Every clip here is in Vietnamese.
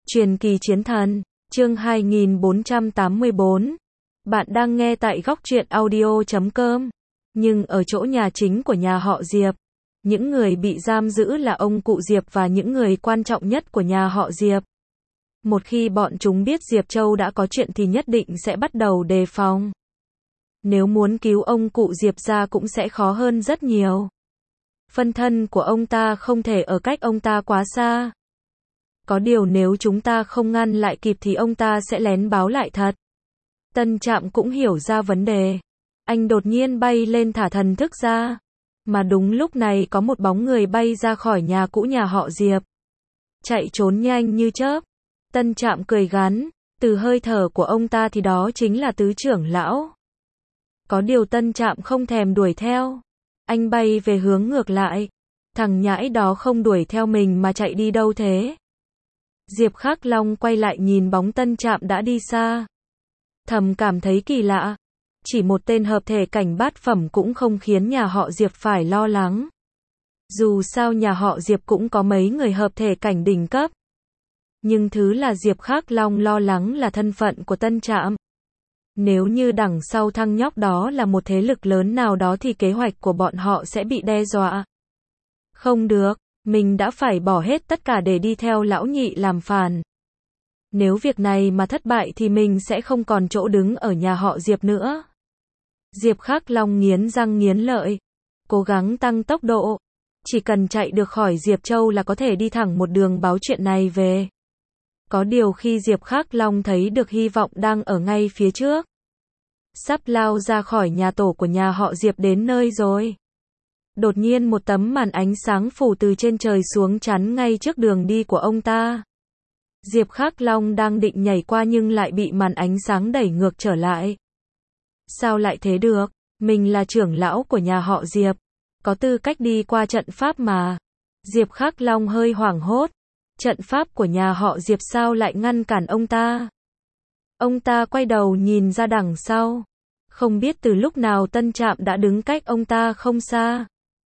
Truyền kỳ chiến thần, chương 2484. Bạn đang nghe tại góc truyện audio.com. Nhưng ở chỗ nhà chính của nhà họ Diệp, những người bị giam giữ là ông cụ Diệp và những người quan trọng nhất của nhà họ Diệp. Một khi bọn chúng biết Diệp Châu đã có chuyện thì nhất định sẽ bắt đầu đề phòng. Nếu muốn cứu ông cụ Diệp ra cũng sẽ khó hơn rất nhiều. Phân thân của ông ta không thể ở cách ông ta quá xa. Có điều nếu chúng ta không ngăn lại kịp thì ông ta sẽ lén báo lại thật. Tân Trạm cũng hiểu ra vấn đề. Anh đột nhiên bay lên thả thần thức ra. Mà đúng lúc này có một bóng người bay ra khỏi nhà cũ nhà họ Diệp. Chạy trốn nhanh như chớp. Tân Trạm cười gắn. Từ hơi thở của ông ta thì đó chính là tứ trưởng lão. Có điều Tân Trạm không thèm đuổi theo. Anh bay về hướng ngược lại. Thằng nhãi đó không đuổi theo mình mà chạy đi đâu thế? Diệp Khắc Long quay lại nhìn bóng Tân Trạm đã đi xa. Thầm cảm thấy kỳ lạ. Chỉ một tên hợp thể cảnh bát phẩm cũng không khiến nhà họ Diệp phải lo lắng. Dù sao nhà họ Diệp cũng có mấy người hợp thể cảnh đỉnh cấp. Nhưng thứ là Diệp Khắc Long lo lắng là thân phận của Tân Trạm. Nếu như đằng sau thằng nhóc đó là một thế lực lớn nào đó thì kế hoạch của bọn họ sẽ bị đe dọa. Không được. Mình đã phải bỏ hết tất cả để đi theo lão nhị làm phản. Nếu việc này mà thất bại thì mình sẽ không còn chỗ đứng ở nhà họ Diệp nữa. Diệp Khắc Long nghiến răng nghiến lợi. Cố gắng tăng tốc độ. Chỉ cần chạy được khỏi Diệp Châu là có thể đi thẳng một đường báo chuyện này về. Có điều khi Diệp Khắc Long thấy được hy vọng đang ở ngay phía trước. Sắp lao ra khỏi nhà tổ của nhà họ Diệp đến nơi rồi. Đột nhiên một tấm màn ánh sáng phủ từ trên trời xuống chắn ngay trước đường đi của ông ta. Diệp Khắc Long đang định nhảy qua nhưng lại bị màn ánh sáng đẩy ngược trở lại. Sao lại thế được? Mình là trưởng lão của nhà họ Diệp. Có tư cách đi qua trận pháp mà. Diệp Khắc Long hơi hoảng hốt. Trận pháp của nhà họ Diệp sao lại ngăn cản ông ta? Ông ta quay đầu nhìn ra đằng sau. Không biết từ lúc nào Tân Trạm đã đứng cách ông ta không xa.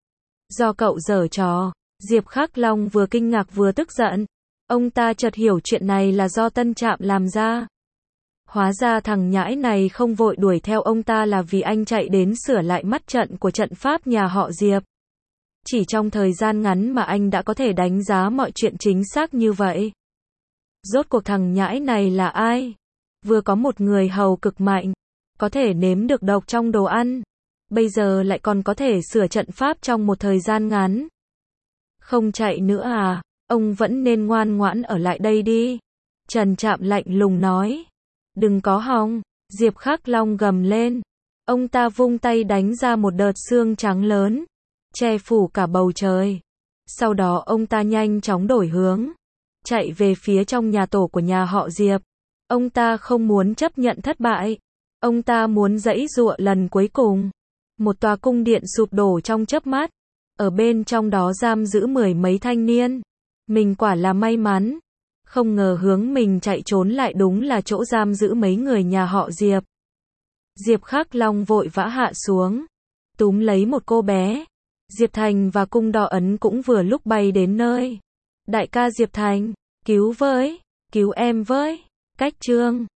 Do cậu giở trò, Diệp Khắc Long vừa kinh ngạc vừa tức giận. Ông ta chợt hiểu chuyện này là do Tân Trạm làm ra. Hóa ra thằng nhãi này không vội đuổi theo ông ta là vì anh chạy đến sửa lại mắt trận của trận pháp nhà họ Diệp. Chỉ trong thời gian ngắn mà anh đã có thể đánh giá mọi chuyện chính xác như vậy. Rốt cuộc thằng nhãi này là ai? Vừa có một người hầu cực mạnh, có thể nếm được độc trong đồ ăn. Bây giờ lại còn có thể sửa trận pháp trong một thời gian ngắn. Không chạy nữa à? Ông vẫn nên ngoan ngoãn ở lại đây đi. Trần Trạm lạnh lùng nói. Đừng có hòng. Diệp Khắc Long gầm lên. Ông ta vung tay đánh ra một đợt sương trắng lớn, che phủ cả bầu trời. Sau đó ông ta nhanh chóng đổi hướng, chạy về phía trong nhà tổ của nhà họ Diệp. Ông ta không muốn chấp nhận thất bại. Ông ta muốn giãy giụa lần cuối cùng. Một tòa cung điện sụp đổ trong chớp mắt. Ở bên trong đó giam giữ mười mấy thanh niên. Mình quả là may mắn. Không ngờ hướng mình chạy trốn lại đúng là chỗ giam giữ mấy người nhà họ Diệp. Diệp Khắc Long vội vã hạ xuống, túm lấy một cô bé. Diệp Thành và Cung Đỏ Ấn cũng vừa lúc bay đến nơi. Đại ca Diệp Thành, cứu với, cứu em với. Cách chương